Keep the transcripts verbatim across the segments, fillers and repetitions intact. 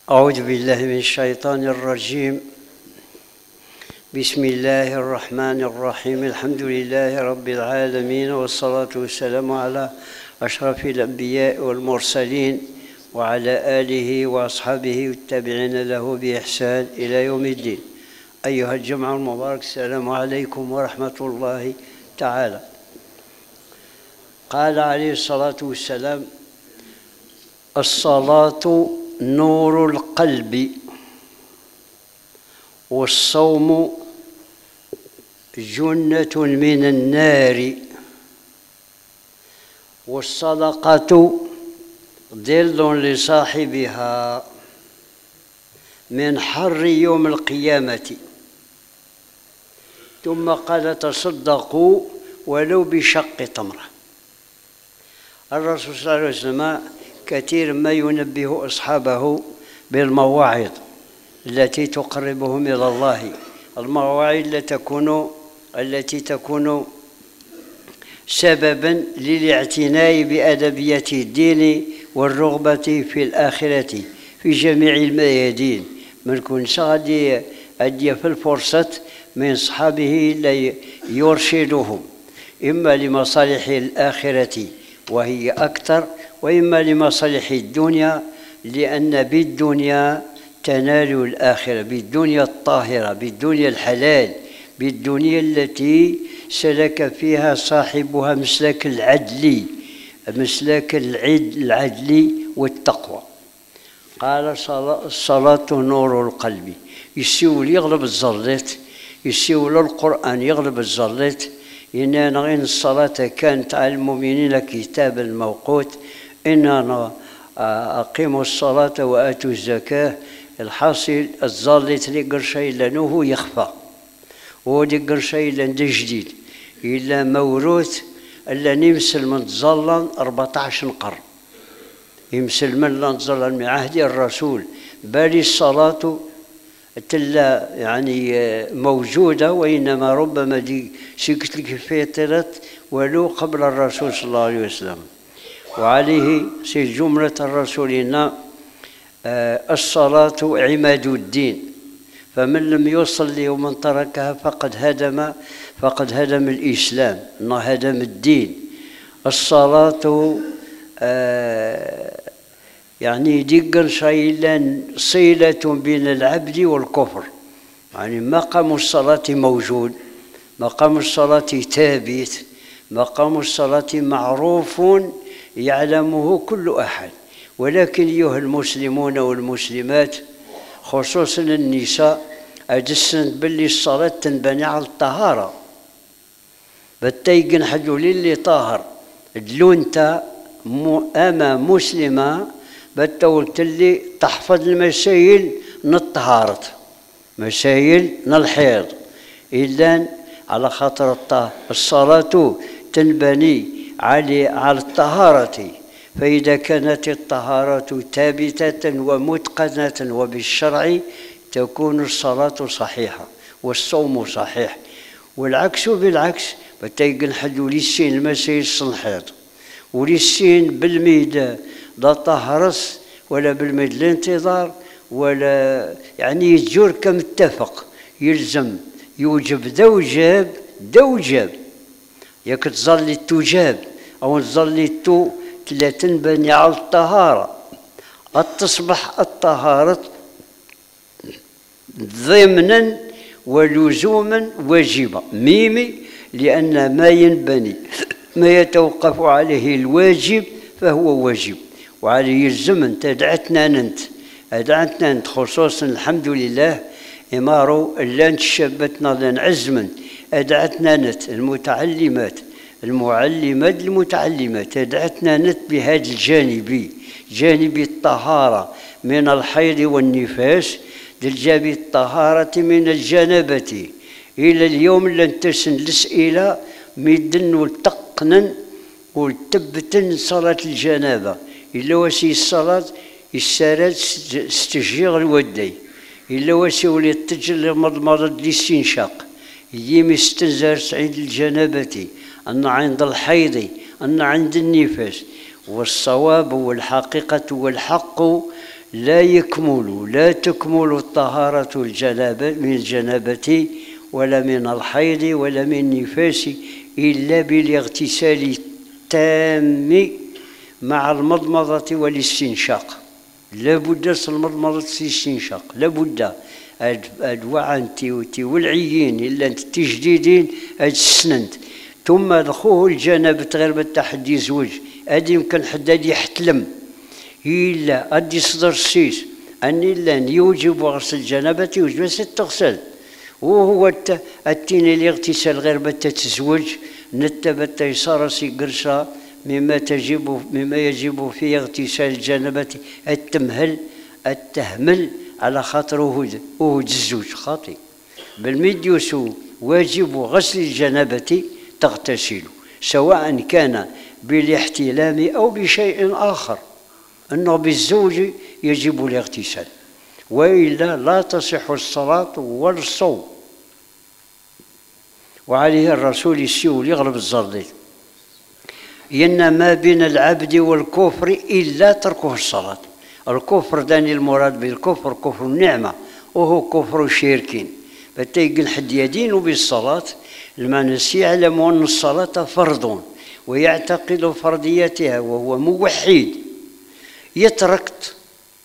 أعوذ بالله من الشيطان الرجيم. بسم الله الرحمن الرحيم. الحمد لله رب العالمين، والصلاة والسلام على أشرف الأنبياء والمرسلين وعلى آله وأصحابه والتابعين له بإحسان إلى يوم الدين. أيها الجمع المبارك، السلام عليكم ورحمة الله تعالى. قال عليه الصلاة والسلام: الصلاة نور القلب، والصوم جنة من النار، والصدقة ظل لصاحبها من حر يوم القيامة. ثم قال: تصدقوا ولو بشق تمرة. الرسول صلى الله عليه وسلم كثير ما ينبه أصحابه بالمواعظ التي تقربهم إلى الله، المواعظ التي تكون التي تكون سببا للاعتناء بأدبية الدين والرغبة في الآخرة في جميع الميادين. من كن غادي أدي في الفرصة من صحابه ليرشدهم إما لمصالح الآخرة وهي أكثر، وإما لمصالح الدنيا، لأن بالدنيا تنال الآخرة، بالدنيا الطاهرة، بالدنيا الحلال، بالدنيا التي سلك فيها صاحبها مسلك العدل، مسلك العدل والتقوى. قال: الصلاة نور القلب. يسيول يغلب الزلط، يسيول القرآن يغلب الزلط. إن الصلاة كانت على المؤمنين كتابا موقوت. إننا أقيموا الصلاة وآتوا الزكاة. الحاصل الزلط اللي قرشي لأنه يخفى، ودي قرشي لأن جديد إلا موروث إلا نمسل من تظلن أربعة عشر قرن، يمسل من لا تظلن من عهد الرسول. بالي الصلاة تلا يعني موجودة، وإنما ربما دي سكت لك فترت ولو قبل الرسول صلى الله عليه وسلم. وعليه سي جملة الرسولين: الصلاة عماد الدين، فمن لم يصلي ومن تركها فقد هدم فقد هدم الإسلام، هدم الدين. الصلاة يعني ديقن شيئا صلة بين العبد والكفر. يعني مقام الصلاة موجود، مقام الصلاة ثابت، مقام الصلاة معروف يعلمه كل أحد. ولكن أيها المسلمون والمسلمات، خصوصا النساء، أجسن باللي الصلاة تنبني على الطهارة. بتيقن حجولي اللي طاهر دلونتا أما مسلمة بتقولت اللي تحفظ المسائل من الطهارة، مسائل من الحيض. إذن على خاطر الصلاة تنبني على على الطهارة، فإذا كانت الطهارة ثابتة ومتقنة وبالشرع تكون الصلاة صحيحة والصوم صحيح. والعكس بالعكس، بتيقن حدو للسين المسائل الصنحيط، وللسين بالميد لا طهرس ولا بالميد الانتظار، ولا يعني يتجور كمتفق، يلزم يوجب ذو جاب ذو جاب. ياك تظلي تجاب أو تظلي تو لا تنبني على الطهارة، تصبح الطهارة ضمنا ولزوما واجبة ميمي، لأن ما ينبني ما يتوقف عليه الواجب فهو واجب. وعليه يلزم أنت دعتنا ننت دعتنا ننت خصوصا الحمد لله إمارو لان شابتنا لان عزما أدعتنا نت المتعلمات المعلمات المتعلمات أدعتنا نت بهذا الجانب، جانب الطهارة من الحيض والنفاس، للجانب الطهارة من الجنابة. إلى اليوم لن تسن الأسئلة ميدن والتقنن والتبتن صلاة الجنابة. إلا وسي الصلاة السارات استجيغ الودي، إلا وسي ولي تجل مضمضة الاستنشاق، يم استنزار عند الجنابة، أن عند الحيض، أن عند النفاس. والصواب والحقيقة والحق لا يكمل لا تكمل الطهارة الجنابة من الجنابة ولا من الحيض ولا من النفاس إلا بالاغتسال التام مع المضمضة والاستنشاق. لا بد من المضمضة والاستنشاق، لا بد. أدواء تي والعيين إلا تجديدين هاد السننت، ثم دخول الجنابة غير بالتحدي زوج هادي يمكن حداد يحتلم إلا أدي صدر السيس أن إلا يوجب غسل الجنابة يوجب تغسل، وهو التين الاغتسال غير بالتزوج نتبت يصار سي قرشا مما تجب مما يجب في اغتسال الجنابة التمهل التهمل على خاطر وهود وهود الزوج خاطئ بالميديوس واجب غسل الجنابة تغتسل سواء كان بالاحتلام أو بشيء آخر، أنه بالزوج يجب الاغتسال وإلا لا تصح الصلاة ولا الصوم. وعليه الرسول يسيو يغلب الزردي إن ما بين العبد والكفر إلا تركه الصلاة. الكفر داني المراد بالكفر كفر النعمة وهو كفر الشركين، فتيقن حد يدين بالصلاة المعنى يعلم أن الصلاة فرض ويعتقد فرضيتها وهو موحد، يتركت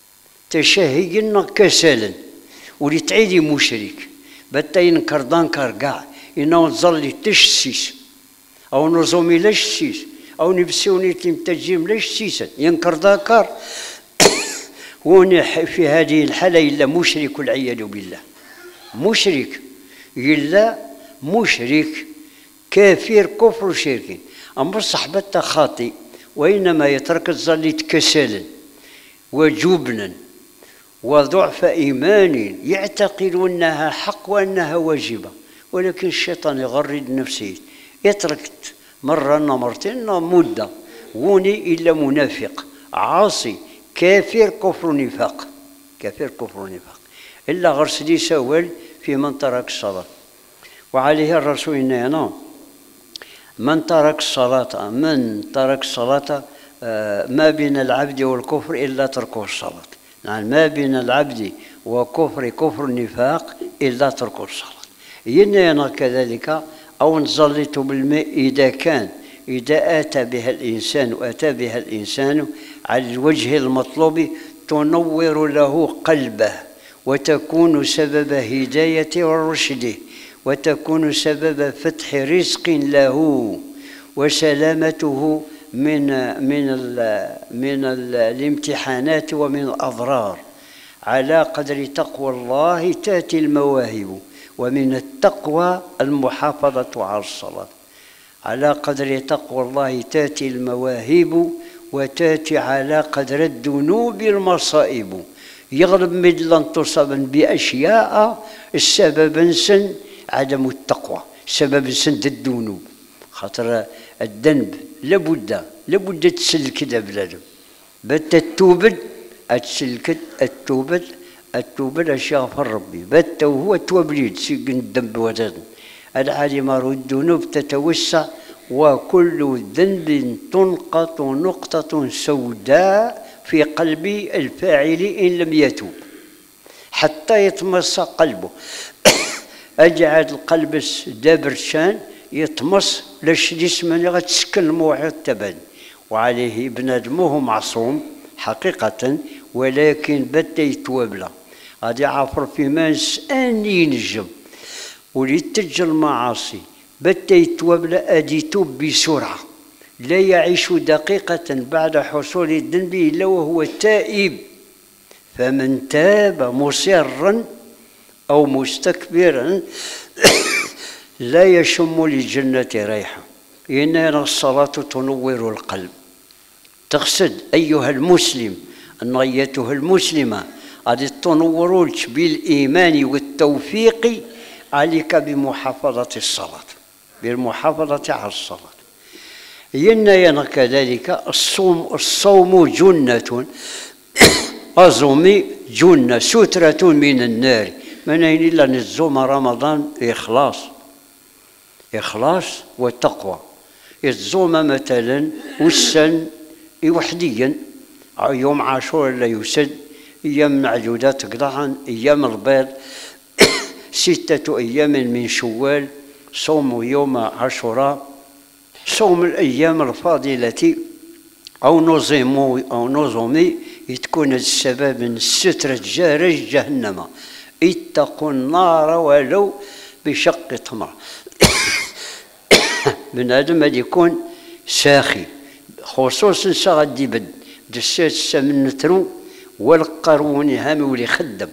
تشهي كسلا ولتعيدي مشرك بتا ينكر دانكر كاع إنه نظل تشسيس أو نظومي لاش سيس أو نبسوني تمتجيم لاش سيسا ينكر دانكر وني في هذه الحالة إلا مشرك والعياذ بالله، مشرك إلا مشرك كافر كفر شرك. أما صحبته خاطئ وإنما يترك الظل كسلا وجبنا وضعف إيمان يعتقد أنها حق وأنها واجبة، ولكن الشيطان يغرد نفسه يترك مرة مرتين مدة وني إلا منافق عاصي كافر كفر نفاق كافر كفر نفاق إلا غرسلي سوال في من ترك الصلاة. وعليه الرسول إننا من ترك الصلاة من ترك الصلاة ما بين العبد والكفر إلا تركه الصلاة، يعني ما بين العبد وكفر كفر النفاق إلا تركه الصلاة. إننا كذلك أو نزلت بالماء إذا كان إذا أتى بها الإنسان وأتى بها الإنسان على الوجه المطلوب تنور له قلبه وتكون سبب هداية ورشده وتكون سبب فتح رزق له وسلامته من من ال من ال الامتحانات ومن الأضرار. على قدر تقوى الله تأتي المواهب، ومن التقوى المحافظة على الصلاة. على قدر تقوى الله تأتي المواهب وتأتي على قدر الذنوب المصائب. يغلب مثلا تصب بأشياء السبب سن عدم التقوى، سبب سن الذنوب، خاطر الذنب لابد لابد تسلك كذا بلادم بات التوبد اتسلكت التوبد التوبد اش يغفر ربي بات وهو توبليد سيقن الذنب وزن العالم الذنوب تتوسع وكل ذنب تنقط نقطة سوداء في قلب الفاعل إن لم يتوب حتى يتمس قلبه. أجعل القلب دابرشان يتمص لاش جسمنا غتسكن الموعظ تبان، وعليه بنادمه معصوم حقيقة ولكن بدا يتوابلا غادي عافر في ماس اني ينجم وليتج المعاصي بدا يتوابلا ادي يتوب بسرعة لا يعيش دقيقة بعد حصول الذنب الا وهو تائب. فمن تاب مصرا او مستكبرا لا يشم للجنة ريحة. إن الصلاة تنور القلب. تقصد أيها المسلم أن أيتها المسلمة غادي تنور لك بالإيمان والتوفيق، عليك بمحافظة الصلاة بالمحافظة على الصلاة. إن كذلك الصوم الصوم جنة أزومي جنة سترة من النار. من أين إلا نزوم رمضان إخلاص إخلاص والتقوى. يتزوم مثلا والسن وحديا يوم عاشور لا يسد أيام معدودات قطعا، أيام البيض ستة أيام من شوال، صوم يوم عاشوراء، صوم الأيام الفاضلة أو نظم أو نظمي تكون السبب من سترة جارج جهنم، اتقوا النار ولو بشق تمر. بنادم غادي يكون ساخي، خصوصا سغادي يبد دسات السمن نترو والقروني هامي ولي خدم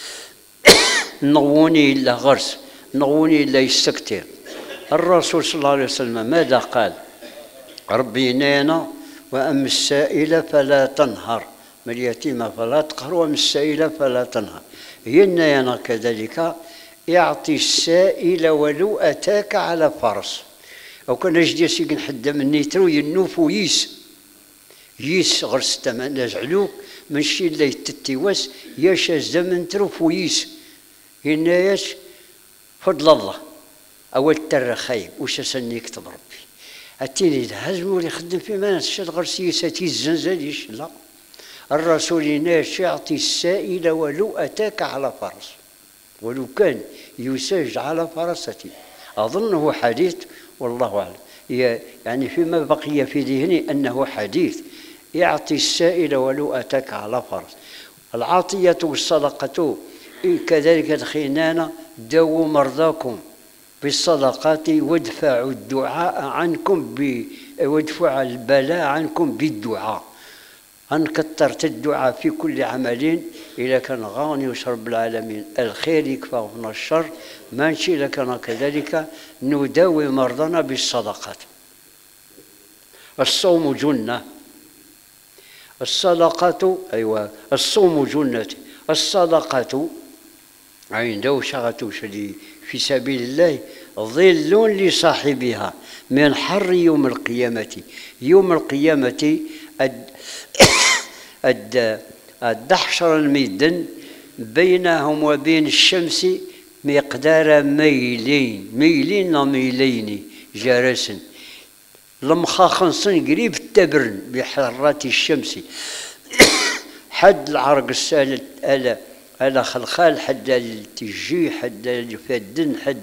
نغوني إلا غرس، نغوني إلا يستكتر. الرسول صلى الله عليه وسلم ماذا قال؟ ربي نانا وأما السائل فلا تنهر، ما اليتيم فلا تقهر، وأما السائل فلا تنهر. هي النيانا كذلك يعطي السائل ولو أتاك على فرس. أو كان جدي سيكن حدا من نيترو ينوف ويس يس غرس تمن نزعلوك من شي اللي يتتيوس ياش الزمن تروف ويس هناياش فضل الله أول ترى خايب وش سني يكتب ربي أتيني هزمو اللي يخدم في مانس شاد غرس يساتي الزنزاليش. لا، الرسول هناياش يعطي السائل ولو أتاك على فرس، ولو كان يساج على فرستي. أظنه حديث والله أعلم، يعني فيما بقي في ذهني أنه حديث يعطي السائل ولو أتاك على فرس. العطية والصدقة كذلك الخنانة، داووا مرضاكم بالصدقات وادفعوا الدعاء عنكم ب وادفعوا البلاء عنكم بالدعاء. أن كثرت الدعاء في كل عمل إذا كان غاني رب العالمين الخير يكفى من الشر، ما نشي إذا كان كذلك نداوي مرضانا بالصدقات. الصوم جنة، الصدقة أيوة الصوم جنة، الصدقة عنده شغة في سبيل الله ظل لصاحبها من حر يوم القيامة. يوم القيامة الدحشر الميدن بينهم وبين الشمس مقدار ميلين، ميلين وميلين جرسا لمخاخنصن قريب التبرن بحرارة الشمس. حد العرق السالة ألا ألا خلخال، حد التجي، حد الفدن، حد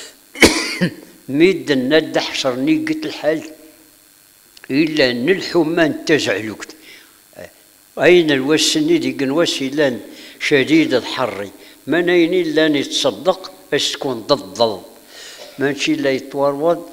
ميدن الدحشر نيقت الحال إلا أن الحمان تزعلوك. أين الوسني دي قنوسي لان شديد الحر، من أين إلا يتصدق أسكن ضد ضل ماشي لا يتورود.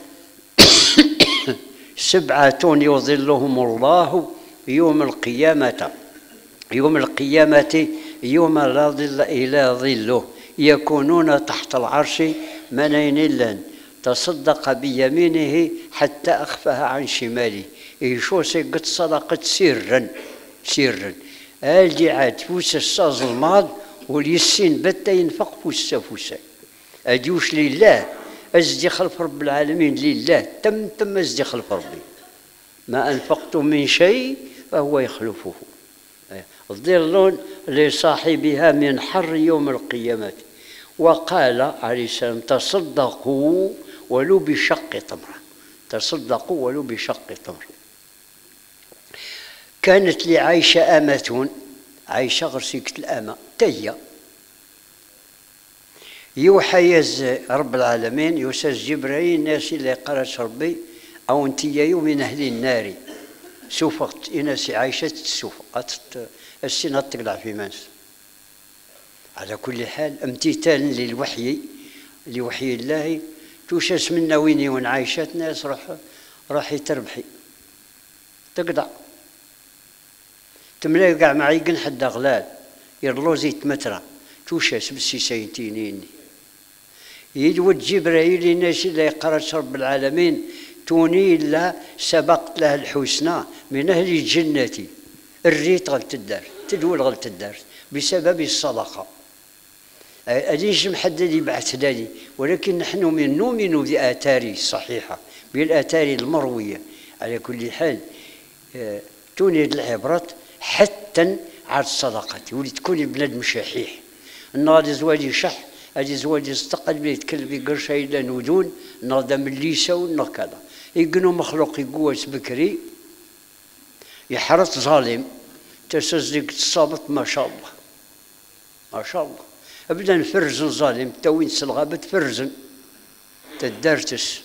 سبعة يظلهم الله يوم القيامة، يوم القيامة يوم لا ظل إلا ظله، يكونون تحت العرش من أين إلا تصدق بيمينه حتى أخفاها عن شماله. يشو سيقت صدقة سرا سرا الجي عاد فوس الصاز الماض واليسين بتا ينفق فوسا فوسا أديوش لله أزدي خلف رب العالمين لله تم تم أزدي خلف ربي. ما أنفقتم من شيء فهو يخلفه. الظل لصاحبها من حر يوم القيامة. وقال عليه السلام تصدقوا ولو بشق تمرة، تصدقوا ولو بشق تمرة. كانت لعائشة أمة، عائشة غرسيكة الأمة تيا يوحى يز رب العالمين يوسس جبرائيل ناس اللي قرأت ربي أو انتيا من أهل النار سوفقت إناس عائشة سوفقت السنة تقلع في ماس. على كل حال امتثالا للوحي لوحي الله توشس منا ويني وين عايشة ناس روح راحي تربحي تقطع تملاي كاع معي قن حد غلال يرلو زيت مترا توشس بسي سيتينيني يدود جبرائيل الناس اللي قرأت رب العالمين توني إلا سبقت له الحسنى من أهل الجنة الريت غلت الدار تدول غلت الدار بسبب الصدقة. أليش محدد يبعث لي، ولكن نحن من نؤمن بآثار الصحيحة بالآثار المروية. على كل حال توني العبرات حتى على الصدقة ولي تكوني بنادم شحيح. النهار زواجي شح هذه زواجي استقل بيت كلبي قرشة إلى نودون نهار من ليسا ونهار كذا يقنوا مخلوق يقوس بكري يحرط ظالم تسزق الصابط ما شاء الله ما شاء الله. ابدا نفرزن ظالم تا وين الغابة تفرزن تدارتس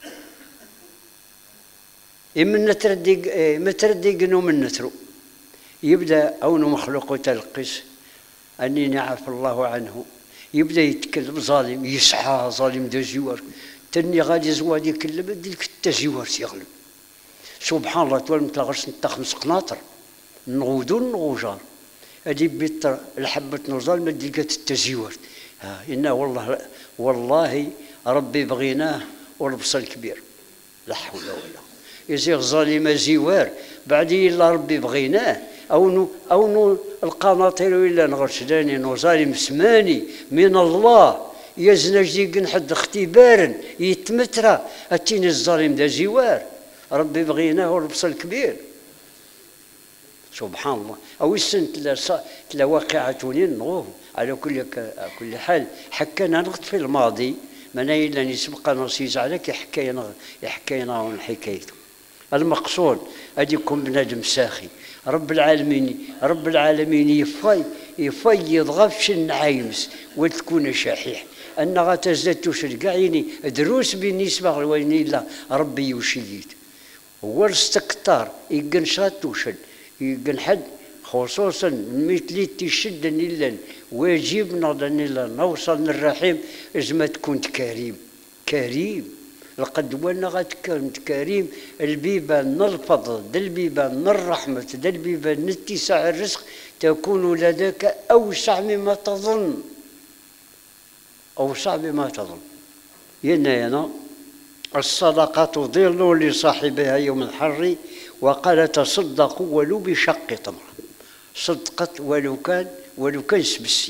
إما تردي ما تردي قنو من نترو يبدا أون مخلوق تلقس أني نعرف الله عنه يبدا يتكلم ظالم يسعى ظالم دا زوار تني غادي زوادي يكلم ديك التزوار تيغلب سبحان الله توالم تلغرس نتا خمس قناطر نغودو نغوجار هادي بيت الحبة نوزال ما ديكات التزوار ها إنا والله والله ربي بغيناه والبصر كبير لا حول ولا يزيغ ظالم زوار بعدين إلا ربي بغيناه أو نو أو نو القناطير ولا نغرسداني نو ظالم سماني من الله يزنج ديك حد اختبار يتمترى أتيني الظالم دا زوار ربي بغيناه والبصر كبير سبحان الله. أو السن تلا تلا واقعة نغوه على كل كل حال حكينا نغط في الماضي من إلا نسبق نصيز عليك يحكينا يحكينا حكايته. المقصود أديكم بنادم ساخي رب العالمين رب العالمين يفي يفيض غفش النعيمس وتكون شحيح أن غتزدت شرقعيني دروس بالنسبة لوين لا ربي يشيد ورستكتار يقن شاتوشن يقن حد خصوصا مثلي تشد نيلا واجب نضن نوصل للرحيم إذا ما تكون كريم كريم لقد وانا غتكونت كريم البيبان الفضل دا البيبان الرحمة دا البيبان اتساع الرزق تكون لديك أوسع مما تظن أوسع مما تظن. ينا ينا الصدقة تضل لصاحبها يوم الحر وقال تصدقوا ولو بشق تمر صدقت ولو كان ولو كان سبسي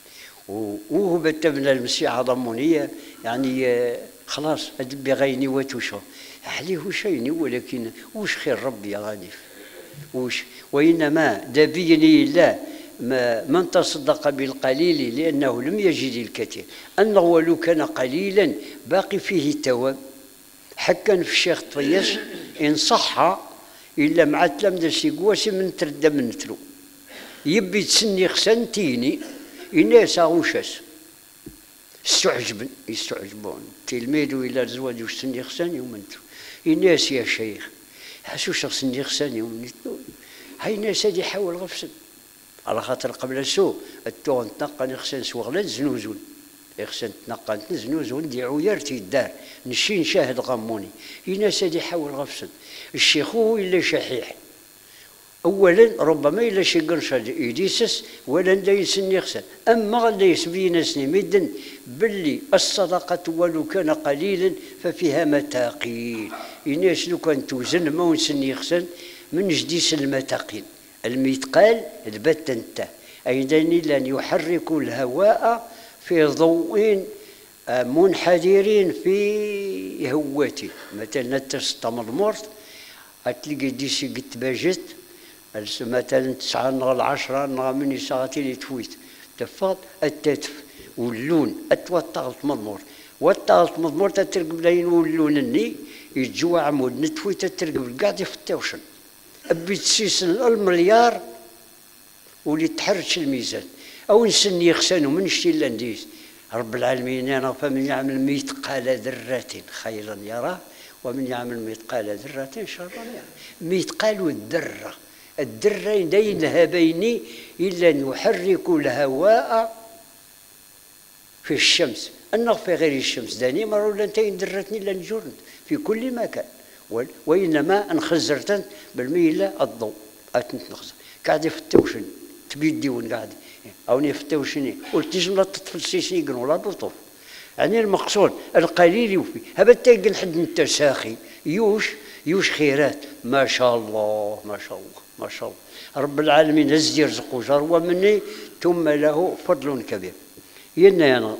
وهو بتبنى المسيح ضمونية يعني خلاص أدبي غيني وتوشو عليه شيني ولكن وش خير ربي يا غانيف وش وإنما دبيني الله ما من تصدق بالقليل لأنه لم يجد الكثير أنه ولو كان قليلا باقي فيه تواب حكا في الشيخ طياس إن صح إلا مع تلامذة سيقواسي من تردى من تلو يبي تسني خسنتيني الناس غوشاس استعجبن يستعجبون تلميذ إلى الزواج وسني خسان يومنتو الناس يا شيخ حسو شخص سني خسان يومنتو هاي الناس هادي حاول غفسن على خاطر قبل السوء التوغ نتنقى نخسن سوغلات زنوزون يخسن تنقى زنوزون دي عويرتي الدار نشي نشاهد غموني الناس هادي حاول غفسن الشيخ هو إلا شحيح أولا ربما إلا شي قرشة إيديسس ولا لا يسني خسن أما غدا يسبينا سني مدن باللي الصدقة ولو كان قليلا ففيها متاقيل الناس لو كان توزن ما ونسني خسن من جديس المتاقيل الميتقال البت انت أيضا لأن يحركوا الهواء في ضوء منحدرين في هواتي مثلا تستمر مرت هتلقى ديسي قد باجت مثلا تسعة نغ العشرة نغ مني ساعتين يتفويت تفاض التتف واللون اتوطغت مضمور وطغت مضمور تترقب لين واللون الني يتجوع عمود نتفويت تترقب قاعد يفتوشن أبي تسيسن المليار واللي تحرش الميزان أو نسني يخسنوا من شتي لانديس رب العالمين أنا فمن يعمل مثقال ذرة خيرا يراه ومن يعمل مثقال ذرة شرا يراه مثقال الذرة الذرة دينها بيني إلا أن يحرك الهواء في الشمس أنه في غير الشمس داني مرة ولا انتين درتني إلا نجرن في كل مكان وإنما انخزرت بالميلة الضوء أتنخزر قاعد يفتوشني تبيدي ونقعد أو يفتوشني قلت نجم لا تتفلسيسني يقنوا لا بطوف يعني المقصود القليل يوفي هذا تيقن حد التساخي يوش يوش خيرات ما شاء الله ما شاء الله ما شاء الله رب العالمين هز يرزق جروة مني ثم له فضل كبير ينا ينا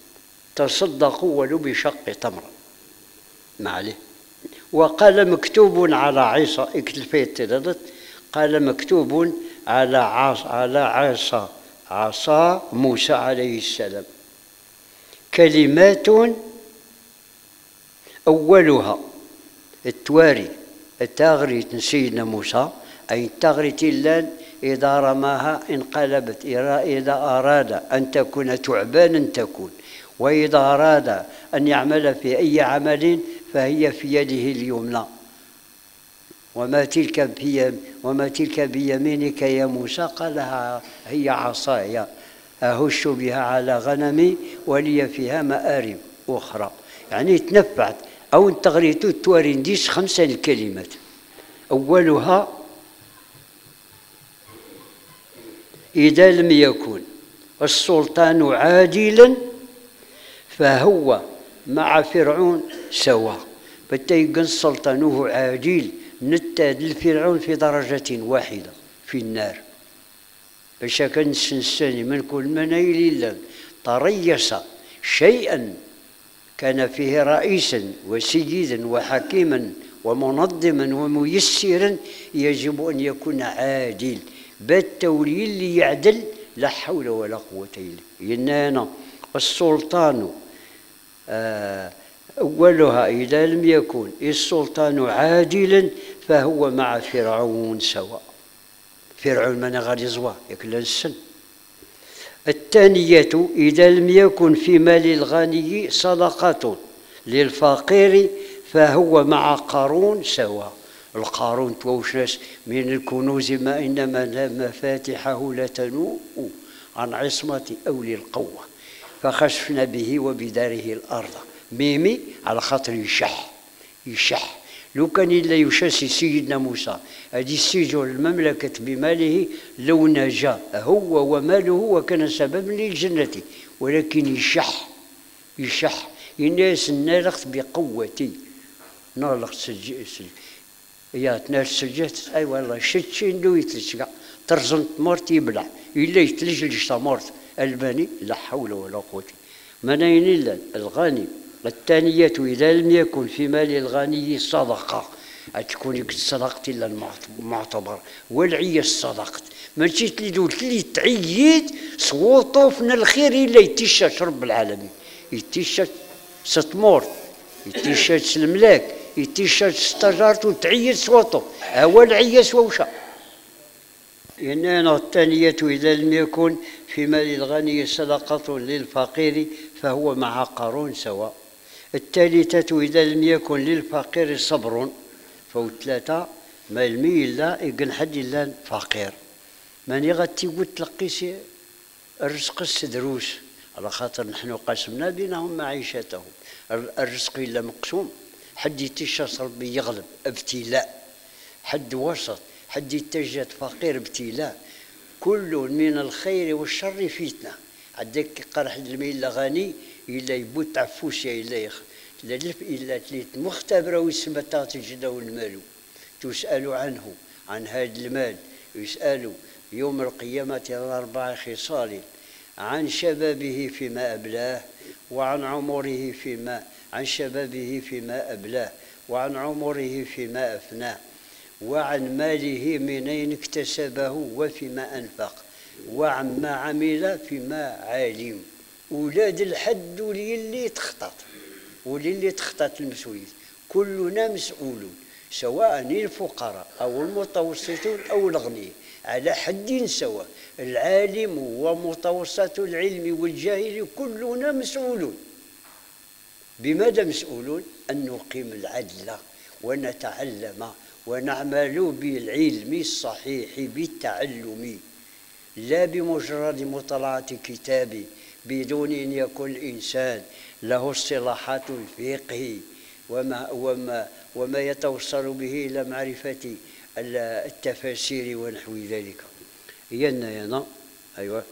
تصدقوا ولو بشق تمر ما عليه وقال مكتوب على عصا اكتفيت قال مكتوب على عصا على عصا عصا موسى عليه السلام كلمات أولها التواري التاغري سيدنا موسى أي التاغري تلان إذا رماها انقلبت، إذا أراد أن تكون تعبانا تكون، وإذا أراد أن يعمل في أي عمل فهي في يده اليمنى. وما تلك بي وما تلك بيمينك يا موسى؟ قالها هي عصاي أهش بها على غنمي ولي فيها مآرب أخرى. يعني تنفعت أو تغريتو توارنديش خمسة الكلمات. أولها إذا لم يكن السلطان عادلا فهو مع فرعون سواء. بتيقن السلطان هو عادل نتاد الفرعون في درجة واحدة في النار. باش كان السنساني من كل منايل إلا تريس شيئا كان فيه رئيسا وسيدا وحكيما ومنظما وميسرا يجب أن يكون عادل. بالتولي اللي يعدل لا حول ولا قوة إلا بالله. السلطان أولها إذا لم يكن السلطان عادلا فهو مع فرعون سواء. فرعون من غادي يزوى ياكل السن. الثانية إذا لم يكن في مال الغني صدقة للفقير فهو مع قارون سواء. القارون توش ناس من الكنوز ما إنما مفاتحه لتنوء عن عصمة أولي القوة فخسفنا به وبداره الأرض. ميمي على خاطر يشح يشح. لو كان إلا يشاسي سيدنا موسى هذه السجن المملكة بماله لو نجا هو وماله وكان سبب للجنة، ولكن يشح يشح الناس نالخت بقوتي نالخت سجي يا تناش سجات اي والله شتشي ندو يتلشقع ترزنت مرت يبلع إلا يتلجلج تمرت الباني لا حول ولا قوة. منين إلا الغني. الثانية إذا لم يكن في مال الغني صدقة تكون صدقت إلا المعتبر والعية صدقت ماشي تليدو اللي تعيد صوتو فينا الخير إلا يتيشاش رب العالمين يتيشاش ستمور يتيشاش الملاك يتيشاش استجارت وتعيد صوتو هو العية سوشا. إننا الثانية إذا لم يكن في مال الغني صدقة للفقير فهو مع قارون سواء. الثالثة إذا لم يكن للفقير صبر فهو ثلاثة ما الميل لا يقن حد إلا فقير. ماني غادي تقول تلقيس الرزق السدروس على خاطر نحن قسمنا بينهم معيشتهم. الرزق إلا مقسوم حد يتشاس ربي يغلب ابتلاء، حد وسط حد يتجد فقير ابتلاء. كل من الخير والشر فتنة. عندك قرح الميل غني إلا يبوت عفوسيا إلا يخ لا لف إلا تليت مختبرة ويسمتات الجدا والمال تسأل عنه عن هذا المال. يسأل يوم القيامة الأربع خصال عن شبابه فيما أبلاه وعن عمره فيما عن شبابه فيما أبلاه وعن عمره فيما أفناه وعن ماله منين اكتسبه وفيما أنفق وعما عمل فيما علم. ولاد الحد وللي تخطط وللي تخطط المسؤولية كلنا مسؤولون سواء الفقراء أو المتوسطون أو الأغنياء على حد سواء. العالم ومتوسط العلم والجاهل كلنا مسؤولون. بماذا مسؤولون؟ أن نقيم العدل ونتعلم ونعمل بالعلم الصحيح بالتعلم لا بمجرد مطالعة كتاب بدون أن يكون الإنسان له اصطلاحات الفقه وما, وما, وما يتوصل به إلى معرفة التفاسير ونحو ذلك. ينا ينا أيوة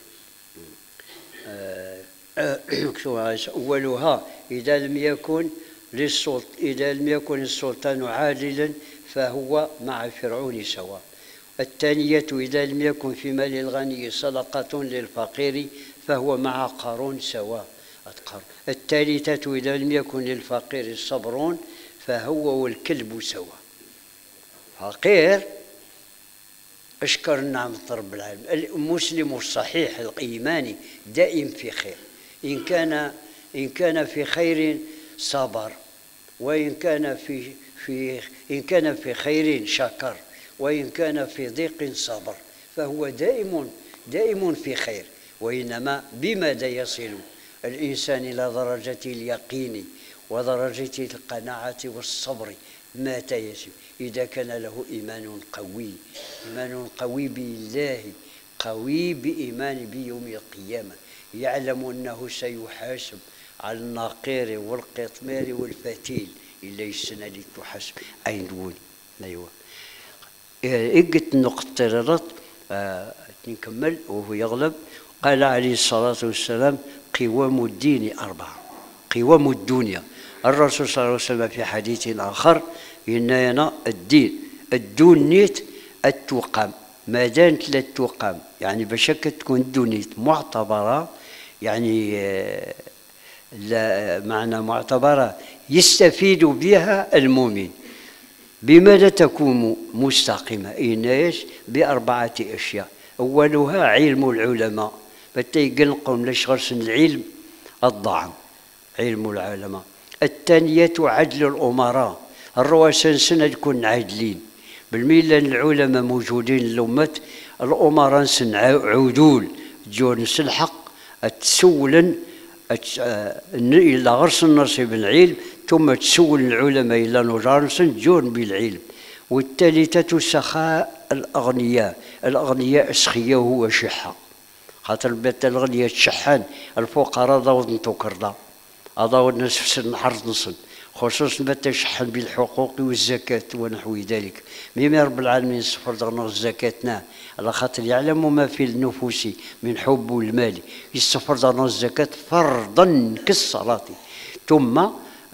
أولها إذا لم يكن للسلط إذا لم يكن السلطان عادلا فهو مع فرعون سواء. الثانية إذا لم يكن في مال الغني صدقة للفقير فهو مع قارون سواء. الثالثة إذا لم يكن للفقير صبر فهو والكلب سواء. فقير أشكر نعمة رب العالمين. المسلم الصحيح الإيماني دائم في خير. إن كان إن كان في خير صبر وإن كان في في إن كان في خير شكر وإن كان في ضيق صبر. فهو دائم دائم في خير. وإنما بماذا يصل الإنسان إلى درجة اليقين ودرجة القناعة والصبر؟ متى يصل؟ إذا كان له إيمان قوي، إيمان قوي بالله، قوي بإيمان بيوم القيامة، يعلم أنه سيحاسب على الناقير والقطمير والفتيل إلا السنة اللي تحاسب. أين دون؟ أيوة. إجت نقطة رط آه نكمل وهو يغلب. قال عليه الصلاة والسلام: قوام الدين أربعة. قوام الدنيا. الرسول صلى الله عليه وسلم في حديث آخر: إن الدين الدون نيت التقام. ما دانت لا تقام يعني باش تكون الدنيت معتبرة، يعني آه لا معنى معتبرة يستفيد بها المؤمن. بماذا تكون مستقيمة؟ إيش؟ بأربعة أشياء. أولها علم العلماء. بتيقلقهم لشغرس العلم الضعم، علم العلماء. الثانية عدل الأمراء. الرؤساء سنة تكون عادلين بالميلة. العلماء موجودين الأمة، الأمراء سن عدول جون الحق تسولا إلى غرس النصيب العلم، ثم تسول العلماء إلى نجارس جون بالعلم. والثالثة سخاء الأغنياء. الأغنياء سخية هو شحة، خاطر بات الأغنياء تشحان، الفقراء ضاود نتوكردا أضاود الناس في سن حرز نصن، خصوصا بات يشحن بالحقوق والزكاة ونحو ذلك. مما رب العالمين صفر دغنا زكاتنا على خاطر يعلم ما في النفوس من حب المال، يصفر دغنا الزكاة فرضا كالصلاة. ثم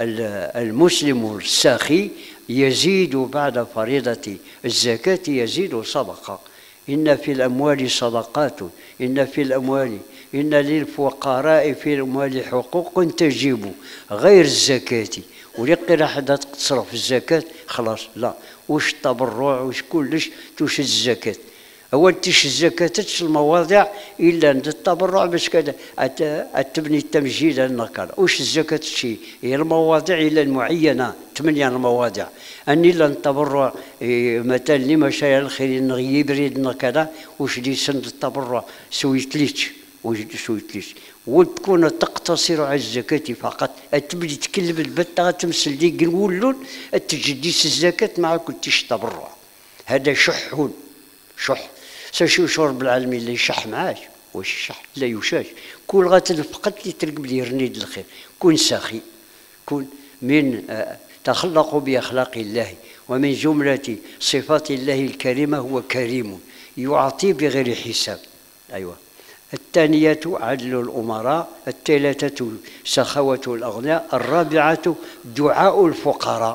المسلم الساخي يزيد بعد فريضة الزكاة يزيد صدقة. إن في الأموال صدقات، إن في الأموال إن للفقراء في الأموال حقوق تجب غير الزكاة. ولقي راح تصرف الزكاة خلاص لا، وش التبرع وش كلش توش الزكاة. أول تش الزكاة تش المواضع إلا عند التبرع باش كذا تبني التمجيد النكر. وش الزكاة شيء هي المواضع إلا المعينة، ثمانية المواضع. أني إلا التبرع مثلا لما شاء الخير نغيب ريدنا كذا وش دي سند التبرع سويتليش وش سويتليش. وتكون تقتصر على الزكاة فقط. تبدي تكلب البتة تمثل ديك نقولون تجديس الزكاة مع كل تيش تبرع. هذا شح شح ساشو شرب العالمين اللي يشح معاش. واش الشح لا يشاش. كون غاتل فقط اللي ترقب لي رنيد الخير. كون سخي، كون من آه تخلق بأخلاق الله. ومن جملة صفات الله الكريمة هو كريم يعطي بغير حساب. أيوة. الثانية عدل الأمراء. الثالثة سخاوة الأغنياء. الرابعة دعاء الفقراء.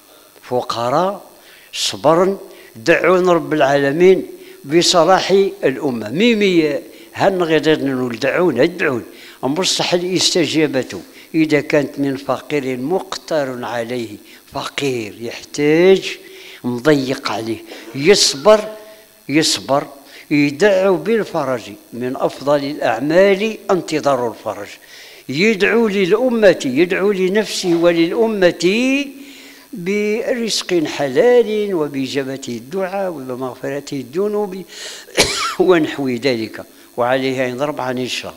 فقراء صبرا دعون رب العالمين بصلاح الأمة. ميمي هن غير ندعون ادعون مصلح الاستجابة إذا كانت من فقير مقتر عليه. فقير يحتاج مضيق عليه، يصبر يصبر يدعو بالفرج. من أفضل الأعمال انتظار الفرج. يدعو للأمة، يدعو لنفسه وللأمة برزق حلال وبإجابة الدعاء وبمغفرة الذنوب ونحو ذلك. وعليها ينضرب عن الشر.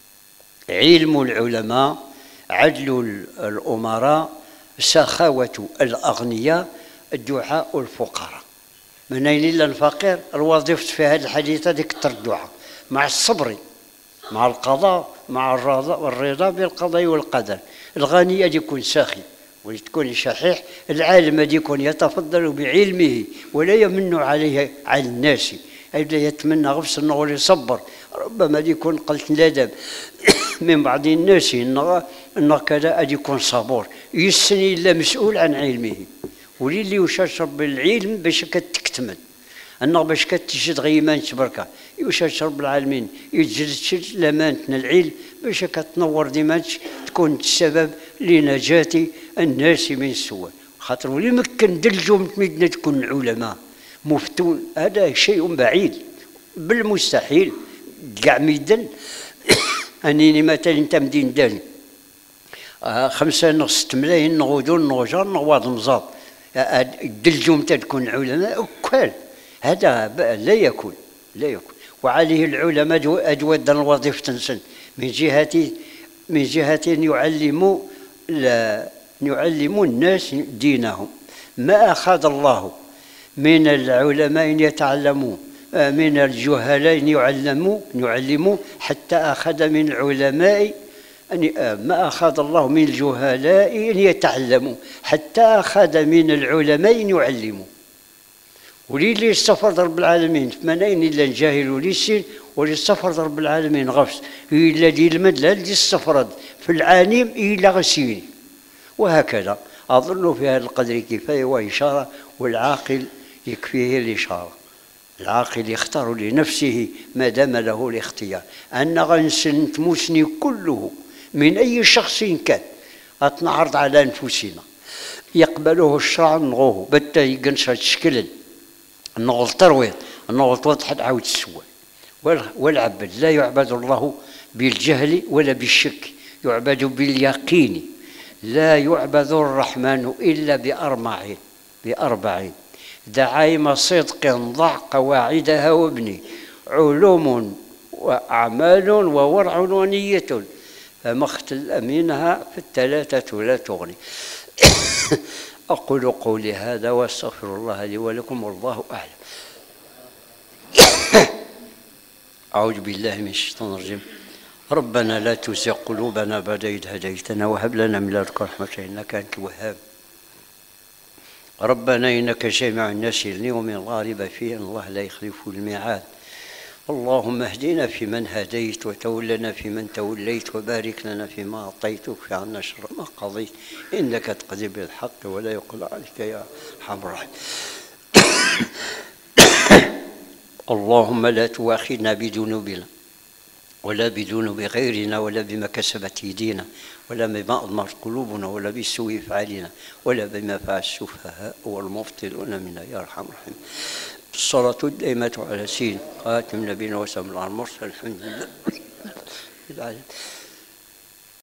علم العلماء، عدل الأمراء، سخاوة الأغنياء، الدعاء الفقراء. من أين إلا الفقير الوظيفة في هذا الحديث هذيك الدعاء مع الصبر مع القضاء مع الرضا بالقضاء والقدر. الغني أن يكون ساخي وتكون شحيح. العالم أن يكون يتفضل بعلمه ولا يمن عليه على الناس. يبدا يتمنى غفص انه يصبر. ربما يكون قلت الادب من بعض الناس انه كذا أن يكون صبور يسني الا مسؤول عن علمه. وللي يشرب بالعلم باش كتكتمل انه باش كتجد غيمان بركه. يشاش رب العالمين يجد لمانتنا العلم باش كتنور ديماتش تكون السبب لنجاة الناس من السوء. خاطر ولي مكن دلجو متمدنا تكون علماء مفتون هذا شيء بعيد بالمستحيل. كاع ميدن انني مثلا انت مدين داني آه خمسة نص ست ملايين نغودون نغجر نغواض مزاط دلجو متى تكون علماء أكل. هذا لا يكون لا يكون. وعليه العلماء أجود الوظيفة سن من جهة من جهة يعلموا يعلموا الناس دينهم. ما أخذ الله من العلماء يتعلموا، من الجهلاء يعلموا يعلموا حتى أخذ من العلماء أن ما أخذ الله من الجهلاء أن يتعلموا حتى أخذ من العلماء يعلموا. وليلي السفر رب العالمين فمنين إلا الجاهل وليسين وللسفر رب العالمين غفص إلا دي المدلة دي السفرد في العالم إلا غسيني. وهكذا أظن في هذا القدر كفاية وإشارة، والعاقل يكفيه الإشارة. العاقل يختار لنفسه ما دام له الاختيار. أن غنسن تموسني كله من أي شخص كان أتنعرض على أنفسنا يقبله الشرع نغوه بتا يقنش تشكل نغل ترويض نغل توضح عاود السوى. والعبد لا يعبد الله بالجهل ولا بالشك، يعبد باليقين. لا يعبد الرحمن إلا بأربعين بأربعين دعايم صدق ضع قواعدها وابني علوم وأعمال وورع ونية فما اختل منها فالثلاثة لا تغني. أقول قولي هذا وأستغفر الله لي ولكم والله أعلم. أعوذ بالله من الشيطان الرجيم. ربنا لا تزغ قلوبنا بعد إذ هديتنا وهب لنا من لدنك رحمة إنك أنت الوهاب. ربنا إنك جامع الناس ليوم لا ريب فيه، الله لا يخلف الميعاد. اللهم اهدنا فيمن هديت وتولنا فيمن توليت وبارك لنا فيما أعطيت وكف عنا شر ما قضيت إنك تقضي بالحق ولا يقضى عليك يا أرحم الراحمين. اللهم لا تؤاخذنا بذنوبنا ولا بذنوب غيرنا ولا بما كسبت ايدينا ولا بما اضمرت قلوبنا ولا بسوء افعالنا ولا بما فعل السفهاء والمبطلون منا يا ارحم الراحمين. الصلاة الدائمة على سيدنا خاتم نبينا وسلم على المرسل الحمد لله.